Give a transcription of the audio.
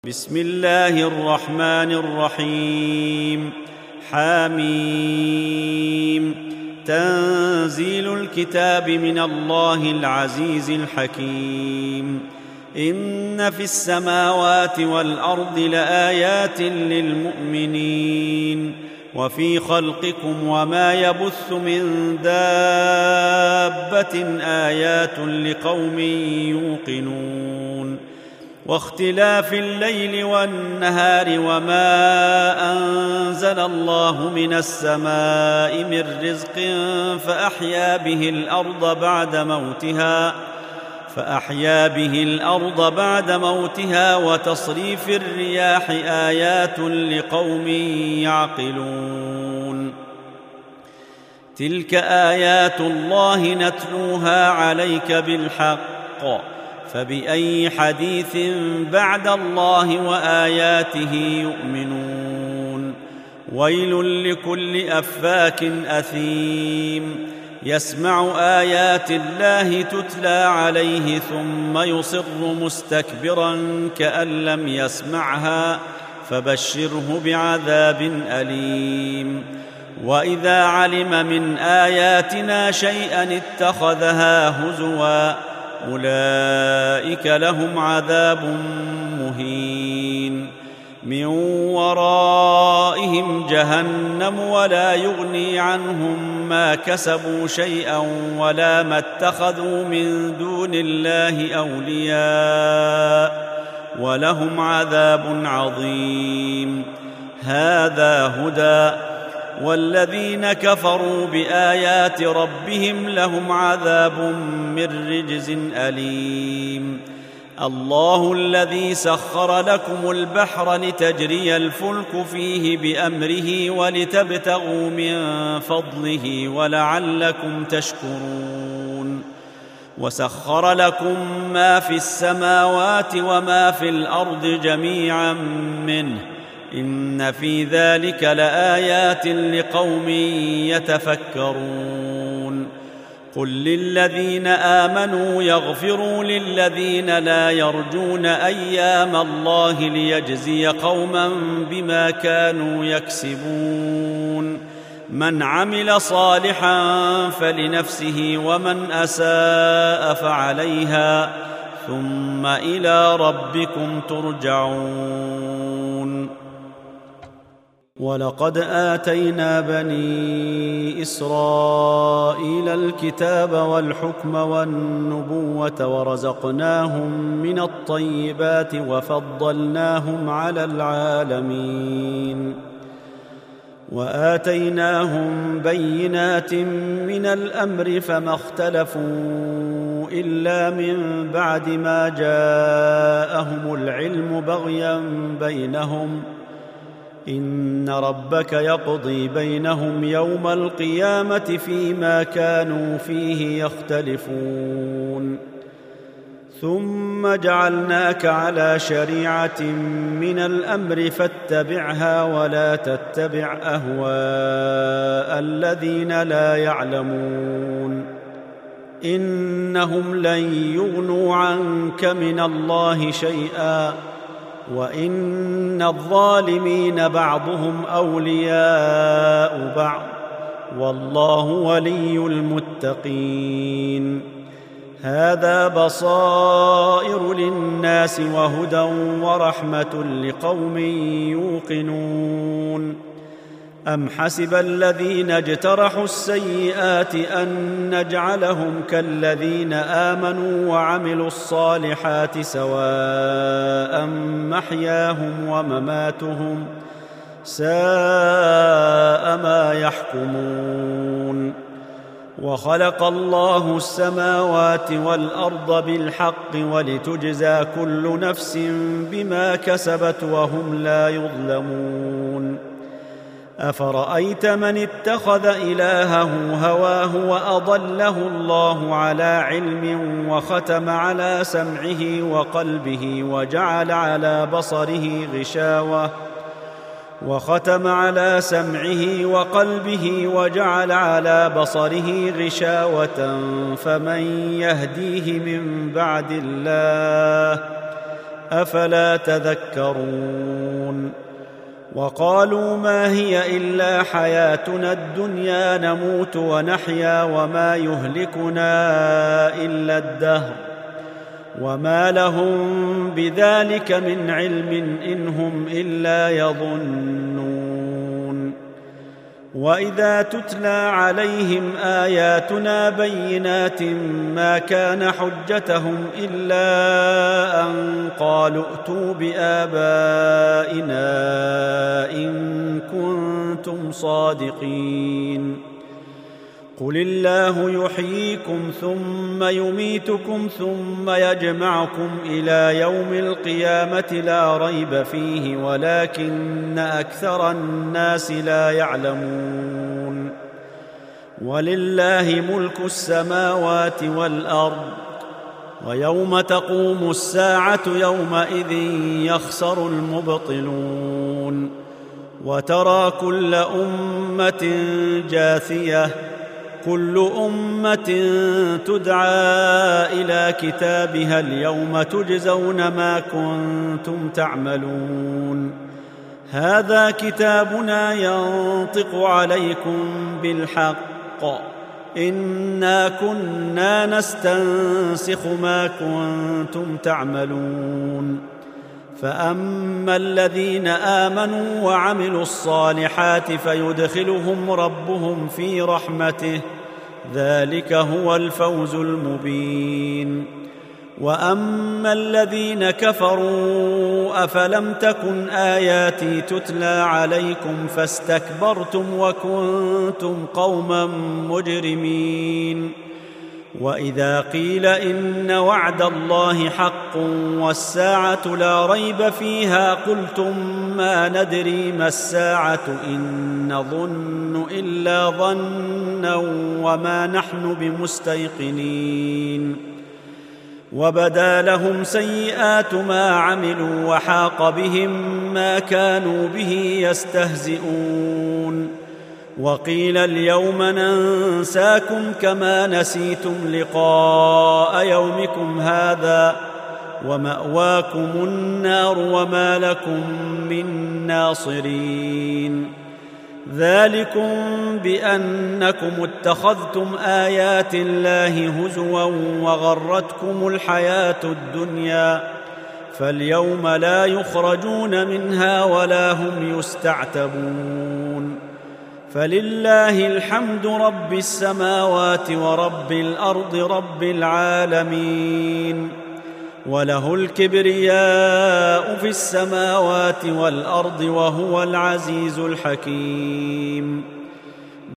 بسم الله الرحمن الرحيم. حميم. تنزيل الكتاب من الله العزيز الحكيم. إن في السماوات والأرض لآيات للمؤمنين وفي خلقكم وما يبث من دابة آيات لقوم يوقنون. واختلاف الليل والنهار وما أنزل الله من السماء من رزق فأحيا به الأرض بعد موتها وتصريف الرياح آيات لقوم يعقلون. تلك آيات الله نتلوها عليك بالحق، فبأي حديث بعد الله وآياته يؤمنون. ويل لكل أفاك أثيم يسمع آيات الله تتلى عليه ثم يصر مستكبرا كأن لم يسمعها، فبشره بعذاب أليم. وإذا علم من آياتنا شيئا اتخذها هزوا، أولئك لهم عذاب مهين. من ورائهم جهنم ولا يغني عنهم ما كسبوا شيئا ولا ما اتخذوا من دون الله أولياء، ولهم عذاب عظيم. هذا هدى، والذين كفروا بآيات ربهم لهم عذاب من رجز أليم. الله الذي سخر لكم البحر لتجري الفلك فيه بأمره ولتبتغوا من فضله ولعلكم تشكرون. وسخر لكم ما في السماوات وما في الأرض جميعا منه، إن في ذلك لآيات لقوم يتفكرون. قل للذين آمنوا يغفروا للذين لا يرجون أيام الله ليجزي قوما بما كانوا يكسبون. من عمل صالحا فلنفسه ومن أساء فعليها، ثم إلى ربكم ترجعون. ولقد آتينا بني إسرائيل الكتاب والحكم والنبوة ورزقناهم من الطيبات وفضلناهم على العالمين، وآتيناهم بينات من الأمر فما اختلفوا إلا من بعد ما جاءهم العلم بغيا بينهم. إن ربك يقضي بينهم يوم القيامة فيما كانوا فيه يختلفون. ثم جعلناك على شريعة من الأمر فاتبعها ولا تتبع أهواء الذين لا يعلمون. إنهم لن يغنوا عنك من الله شيئا، وإن الظالمين بعضهم أولياء بعض، والله ولي المتقين. هذا بصائر للناس وهدى ورحمة لقوم يوقنون. أم حسب الذين اجترحوا السيئات أن نجعلهم كالذين آمنوا وعملوا الصالحات سواء محياهم ومماتهم، ساء ما يحكمون. وخلق الله السماوات والأرض بالحق ولتجزى كل نفس بما كسبت وهم لا يظلمون. أفرأيت من اتخذ إلهه هواه وأضله الله على علم وختم على سمعه وقلبه وجعل على بصره غشاوة، فمن يهديه من بعد الله؟ أفلا تذكرون وقالوا ما هي إلا حياتنا الدنيا نموت ونحيا وما يهلكنا إلا الدهر وما لهم بذلك من علم إن هم إلا يظنون وإذا تتلى عليهم آياتنا بينات ما كان حجتهم إلا أن قالوا ائتوا بآبائنا إن كنتم صادقين قل الله يحييكم ثم يميتكم ثم يجمعكم إلى يوم القيامة لا ريب فيه ولكن أكثر الناس لا يعلمون ولله ملك السماوات والأرض ويوم تقوم الساعة يومئذ يخسر المبطلون وترى كل أمة جاثية كل أمة تدعى إلى كتابها اليوم تجزون ما كنتم تعملون هذا كتابنا ينطق عليكم بالحق إنا كنا نستنسخ ما كنتم تعملون فأما الذين آمنوا وعملوا الصالحات فيدخلهم ربهم في رحمته ذلك هو الفوز المبين وأما الذين كفروا أفلم تكن آياتي تتلى عليكم فاستكبرتم وكنتم قوما مجرمين وإذا قيل إن وعد الله حق والساعة لا ريب فيها قلتم ما ندري ما الساعة إن نظن إلا ظنا وما نحن بمستيقنين وبدا لهم سيئات ما عملوا وحاق بهم ما كانوا به يستهزئون وقيل اليوم ننساكم كما نسيتم لقاء يومكم هذا ومأواكم النار وما لكم من ناصرين ذلكم بأنكم اتخذتم آيات الله هزوا وغرتكم الحياة الدنيا فاليوم لا يخرجون منها ولا هم يستعتبون فلله الحمد رب السماوات ورب الأرض رب العالمين وله الكبرياء في السماوات والأرض وهو العزيز الحكيم